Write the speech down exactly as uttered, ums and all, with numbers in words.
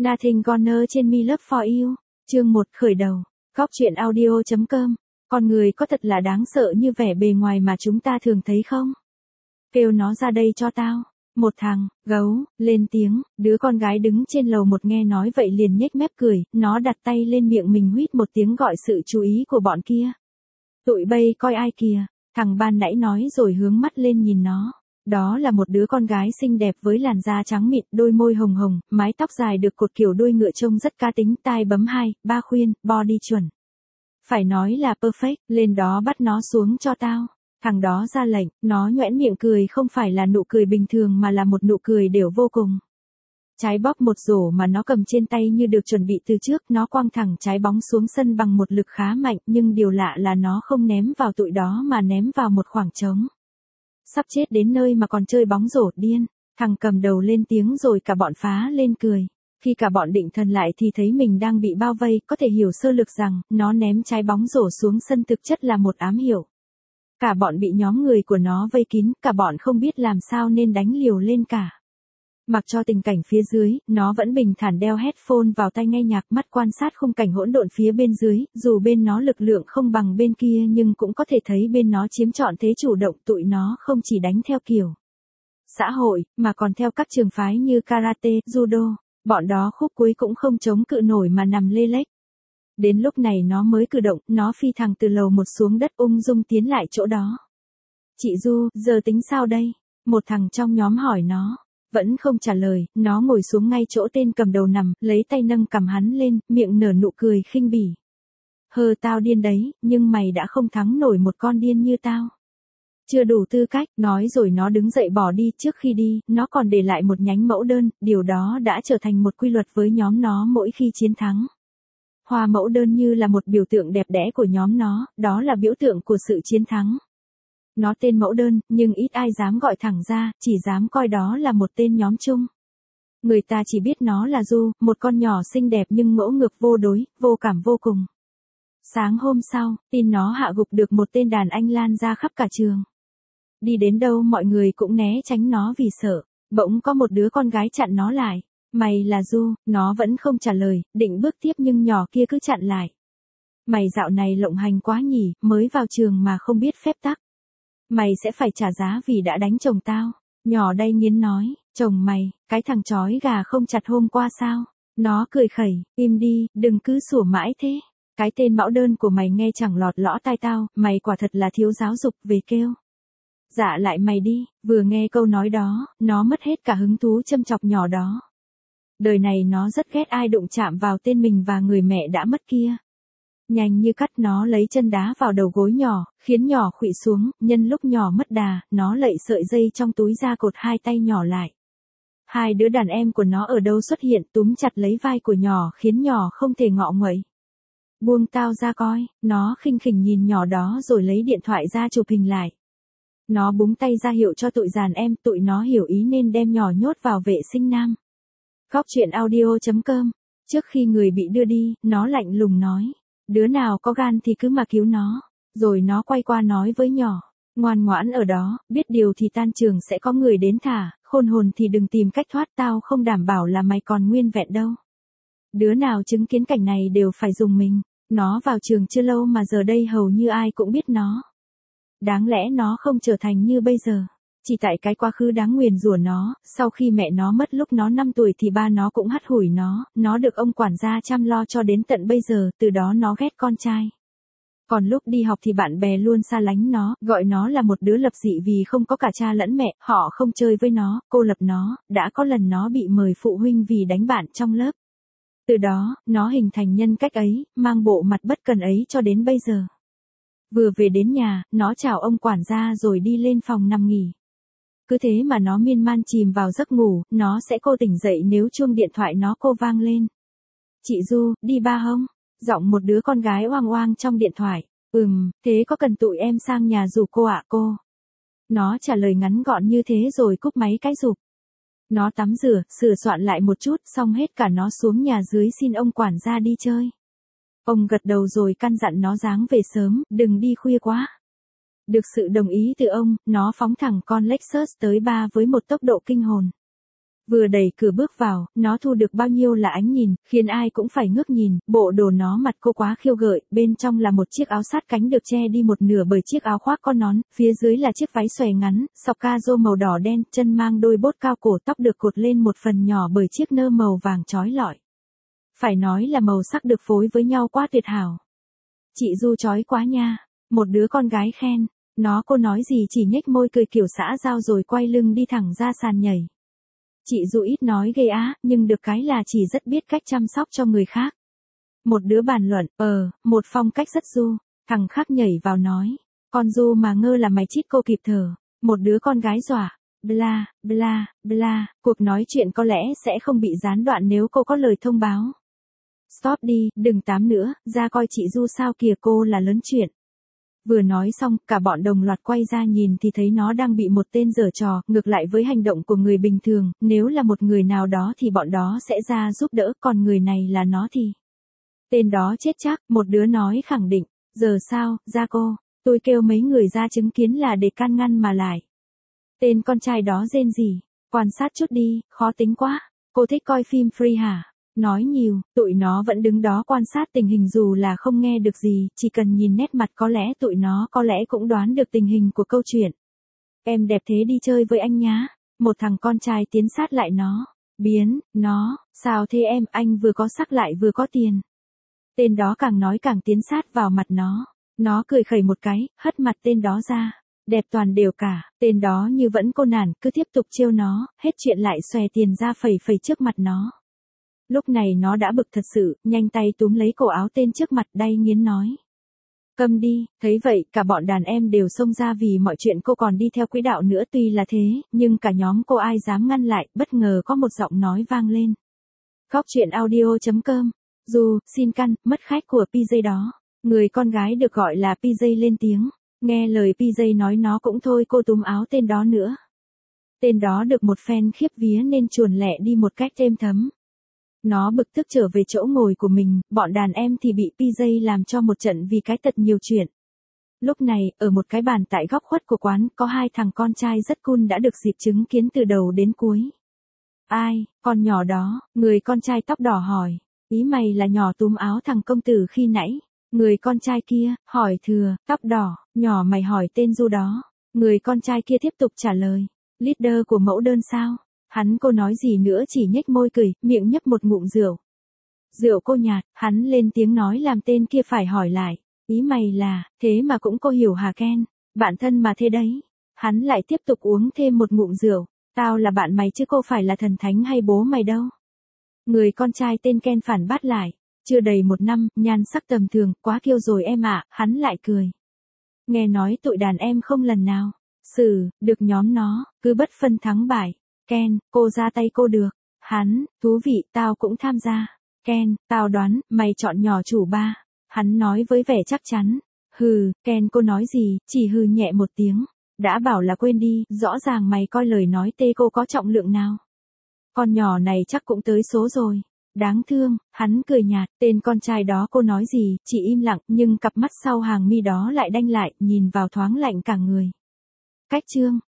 Nothing Gonna Change Me Love For You. Chương một khởi đầu. Góc truyện audio.com. Con người có thật là đáng sợ như vẻ bề ngoài mà chúng ta thường thấy không? Kêu nó ra đây cho tao. Một thằng, gấu, lên tiếng, đứa con gái đứng trên lầu một nghe nói vậy liền nhếch mép cười, nó đặt tay lên miệng mình huýt một tiếng gọi sự chú ý của bọn kia. Tụi bay coi ai kìa, thằng ban nãy nói rồi hướng mắt lên nhìn nó. Đó là một đứa con gái xinh đẹp với làn da trắng mịn, đôi môi hồng hồng, mái tóc dài được cột kiểu đuôi ngựa trông rất cá tính, tai bấm hai, ba khuyên, body chuẩn. Phải nói là perfect, lên đó bắt nó xuống cho tao. Thằng đó ra lệnh, nó nhoẻn miệng cười không phải là nụ cười bình thường mà là một nụ cười đều vô cùng. Trái bóp một rổ mà nó cầm trên tay như được chuẩn bị từ trước, nó quăng thẳng trái bóng xuống sân bằng một lực khá mạnh, nhưng điều lạ là nó không ném vào tụi đó mà ném vào một khoảng trống. Sắp chết đến nơi mà còn chơi bóng rổ, điên. Thằng cầm đầu lên tiếng rồi cả bọn phá lên cười. Khi cả bọn định thần lại thì thấy mình đang bị bao vây, có thể hiểu sơ lược rằng, nó ném trái bóng rổ xuống sân thực chất là một ám hiệu. Cả bọn bị nhóm người của nó vây kín, cả bọn không biết làm sao nên đánh liều lên cả. Mặc cho tình cảnh phía dưới, nó vẫn bình thản đeo headphone vào tai nghe nhạc, mắt quan sát khung cảnh hỗn độn phía bên dưới, dù bên nó lực lượng không bằng bên kia nhưng cũng có thể thấy bên nó chiếm trọn thế chủ động, tụi nó không chỉ đánh theo kiểu xã hội, mà còn theo các trường phái như karate, judo, bọn đó khúc cuối cũng không chống cự nổi mà nằm lê lếch. Đến lúc này nó mới cử động, nó phi thẳng từ lầu một xuống đất ung dung tiến lại chỗ đó. Chị Du, giờ tính sao đây? Một thằng trong nhóm hỏi nó. Vẫn không trả lời, nó ngồi xuống ngay chỗ tên cầm đầu nằm, lấy tay nâng cằm hắn lên, miệng nở nụ cười khinh bỉ. Hơ, tao điên đấy, nhưng mày đã không thắng nổi một con điên như tao. Chưa đủ tư cách, nói rồi nó đứng dậy bỏ đi. Trước khi đi, nó còn để lại một nhánh mẫu đơn, điều đó đã trở thành một quy luật với nhóm nó mỗi khi chiến thắng. Hoa mẫu đơn như là một biểu tượng đẹp đẽ của nhóm nó, đó là biểu tượng của sự chiến thắng. Nó tên mẫu đơn, nhưng ít ai dám gọi thẳng ra, chỉ dám coi đó là một tên nhóm chung. Người ta chỉ biết nó là Du, một con nhỏ xinh đẹp nhưng ngỗ ngược vô đối, vô cảm vô cùng. Sáng hôm sau, tin nó hạ gục được một tên đàn anh lan ra khắp cả trường. Đi đến đâu mọi người cũng né tránh nó vì sợ, bỗng có một đứa con gái chặn nó lại. Mày là Du, nó vẫn không trả lời, định bước tiếp nhưng nhỏ kia cứ chặn lại. Mày dạo này lộng hành quá nhỉ, mới vào trường mà không biết phép tắc. Mày sẽ phải trả giá vì đã đánh chồng tao. Nhỏ đây nghiến nói, chồng mày, cái thằng chói gà không chặt hôm qua sao? Nó cười khẩy, im đi, đừng cứ sủa mãi thế. Cái tên mẫu đơn của mày nghe chẳng lọt lõ tai tao, mày quả thật là thiếu giáo dục, về kêu. Dạ lại mày đi, vừa nghe câu nói đó, nó mất hết cả hứng thú châm chọc nhỏ đó. Đời này nó rất ghét ai đụng chạm vào tên mình và người mẹ đã mất kia. Nhanh như cắt nó lấy chân đá vào đầu gối nhỏ, khiến nhỏ khuỵu xuống, nhân lúc nhỏ mất đà, nó lậy sợi dây trong túi ra cột hai tay nhỏ lại. Hai đứa đàn em của nó ở đâu xuất hiện túm chặt lấy vai của nhỏ khiến nhỏ không thể ngọ nguậy. Buông tao ra coi, nó khinh khỉnh nhìn nhỏ đó rồi lấy điện thoại ra chụp hình lại. Nó búng tay ra hiệu cho tụi dàn em, tụi nó hiểu ý nên đem nhỏ nhốt vào vệ sinh nam. Góc truyện audio.com. Trước khi người bị đưa đi, nó lạnh lùng nói. Đứa nào có gan thì cứ mà cứu nó. Rồi nó quay qua nói với nhỏ. Ngoan ngoãn ở đó, biết điều thì tan trường sẽ có người đến thả, khôn hồn thì đừng tìm cách thoát, tao không đảm bảo là mày còn nguyên vẹn đâu. Đứa nào chứng kiến cảnh này đều phải dùng mình. Nó vào trường chưa lâu mà giờ đây hầu như ai cũng biết nó. Đáng lẽ nó không trở thành như bây giờ. Chỉ tại cái quá khứ đáng nguyền rủa nó, sau khi mẹ nó mất lúc nó năm tuổi thì ba nó cũng hắt hủi nó, nó được ông quản gia chăm lo cho đến tận bây giờ, từ đó nó ghét con trai. Còn lúc đi học thì bạn bè luôn xa lánh nó, gọi nó là một đứa lập dị vì không có cả cha lẫn mẹ, họ không chơi với nó, cô lập nó, đã có lần nó bị mời phụ huynh vì đánh bạn trong lớp. Từ đó, nó hình thành nhân cách ấy, mang bộ mặt bất cần ấy cho đến bây giờ. Vừa về đến nhà, nó chào ông quản gia rồi đi lên phòng nằm nghỉ. Cứ thế mà nó miên man chìm vào giấc ngủ, nó sẽ cô tỉnh dậy nếu chuông điện thoại nó cô vang lên. Chị Du, đi ba không? Giọng một đứa con gái oang oang trong điện thoại. Ừm, thế có cần tụi em sang nhà rủ cô ạ cô? Nó trả lời ngắn gọn như thế rồi cúp máy cái rụp. Nó tắm rửa, sửa soạn lại một chút, xong hết cả nó xuống nhà dưới xin ông quản gia đi chơi. Ông gật đầu rồi căn dặn nó ráng về sớm, đừng đi khuya quá. Được sự đồng ý từ ông, nó phóng thẳng con Lexus tới ba với một tốc độ kinh hồn. Vừa đẩy cửa bước vào, nó thu được bao nhiêu là ánh nhìn, khiến ai cũng phải ngước nhìn, bộ đồ nó mặt cô quá khiêu gợi, bên trong là một chiếc áo sát cánh được che đi một nửa bởi chiếc áo khoác có nón, phía dưới là chiếc váy xòe ngắn, sọc ca rô màu đỏ đen, chân mang đôi bốt cao cổ, tóc được cột lên một phần nhỏ bởi chiếc nơ màu vàng chói lọi. Phải nói là màu sắc được phối với nhau quá tuyệt hảo. Chị Du chói quá nha, một đứa con gái khen, nó cô nói gì chỉ nhếch môi cười kiểu xã giao rồi quay lưng đi thẳng ra sàn nhảy. Chị Du ít nói ghê á, nhưng được cái là chỉ rất biết cách chăm sóc cho người khác. Một đứa bàn luận, ờ, một phong cách rất Du, thằng khác nhảy vào nói, con Du mà ngơ là mày chít cô kịp thở, một đứa con gái dọa, bla, bla, bla, cuộc nói chuyện có lẽ sẽ không bị gián đoạn nếu cô có lời thông báo. Stop đi, đừng tám nữa, ra coi chị Du sao kìa cô là lớn chuyện. Vừa nói xong, cả bọn đồng loạt quay ra nhìn thì thấy nó đang bị một tên giở trò, ngược lại với hành động của người bình thường, nếu là một người nào đó thì bọn đó sẽ ra giúp đỡ, còn người này là nó thì. Tên đó chết chắc, một đứa nói khẳng định, giờ sao, ra cô, tôi kêu mấy người ra chứng kiến là để can ngăn mà lại. Tên con trai đó rên gì, quan sát chút đi, khó tính quá, cô thích coi phim free hả? Nói nhiều, tụi nó vẫn đứng đó quan sát tình hình dù là không nghe được gì, chỉ cần nhìn nét mặt có lẽ tụi nó có lẽ cũng đoán được tình hình của câu chuyện. Em đẹp thế đi chơi với anh nhá. Một thằng con trai tiến sát lại nó. Biến, nó, sao thế em, anh vừa có sắc lại vừa có tiền. Tên đó càng nói càng tiến sát vào mặt nó. Nó cười khẩy một cái, hất mặt tên đó ra. Đẹp toàn đều cả, tên đó như vẫn cô nản, cứ tiếp tục trêu nó, hết chuyện lại xòe tiền ra phẩy phẩy trước mặt nó. Lúc này nó đã bực thật sự, nhanh tay túm lấy cổ áo tên trước mặt đay nghiến nói. Câm đi, thấy vậy, cả bọn đàn em đều xông ra vì mọi chuyện cô còn đi theo quỹ đạo nữa tuy là thế, nhưng cả nhóm cô ai dám ngăn lại, bất ngờ có một giọng nói vang lên. Góc chuyện audio chấm com, Du, xin căn, mất khách của pê giê đó. Người con gái được gọi là pê giê lên tiếng, nghe lời pê giê nói nó cũng thôi cô túm áo tên đó nữa. Tên đó được một phen khiếp vía nên chuồn lẹ đi một cách êm thấm. Nó bực tức trở về chỗ ngồi của mình, bọn đàn em thì bị pê giê làm cho một trận vì cái tật nhiều chuyện. Lúc này, ở một cái bàn tại góc khuất của quán, có hai thằng con trai rất cool đã được dịp chứng kiến từ đầu đến cuối. Ai, con nhỏ đó, người con trai tóc đỏ hỏi, ý mày là nhỏ túm áo thằng công tử khi nãy. Người con trai kia, hỏi thừa, tóc đỏ, nhỏ mày hỏi tên Du đó. Người con trai kia tiếp tục trả lời, leader của mẫu đơn sao? Hắn cô nói gì nữa chỉ nhếch môi cười, miệng nhấp một ngụm rượu. Rượu cô nhạt, hắn lên tiếng nói làm tên kia phải hỏi lại. Ý mày là, thế mà cũng cô hiểu hả Ken? Bạn thân mà thế đấy. Hắn lại tiếp tục uống thêm một ngụm rượu. Tao là bạn mày chứ cô phải là thần thánh hay bố mày đâu. Người con trai tên Ken phản bác lại. Chưa đầy một năm, nhan sắc tầm thường, quá kiêu rồi em ạ, hắn lại cười. Nghe nói tụi đàn em không lần nào. Xử, được nhóm nó, cứ bất phân thắng bại. Ken, cô ra tay cô được. Hắn, thú vị, tao cũng tham gia. Ken, tao đoán, mày chọn nhỏ chủ ba. Hắn nói với vẻ chắc chắn. Hừ, Ken cô nói gì, chỉ hừ nhẹ một tiếng. Đã bảo là quên đi, rõ ràng mày coi lời nói tê cô có trọng lượng nào. Con nhỏ này chắc cũng tới số rồi. Đáng thương, hắn cười nhạt, tên con trai đó cô nói gì, chỉ im lặng, nhưng cặp mắt sau hàng mi đó lại đanh lại, nhìn vào thoáng lạnh cả người. Cách chương.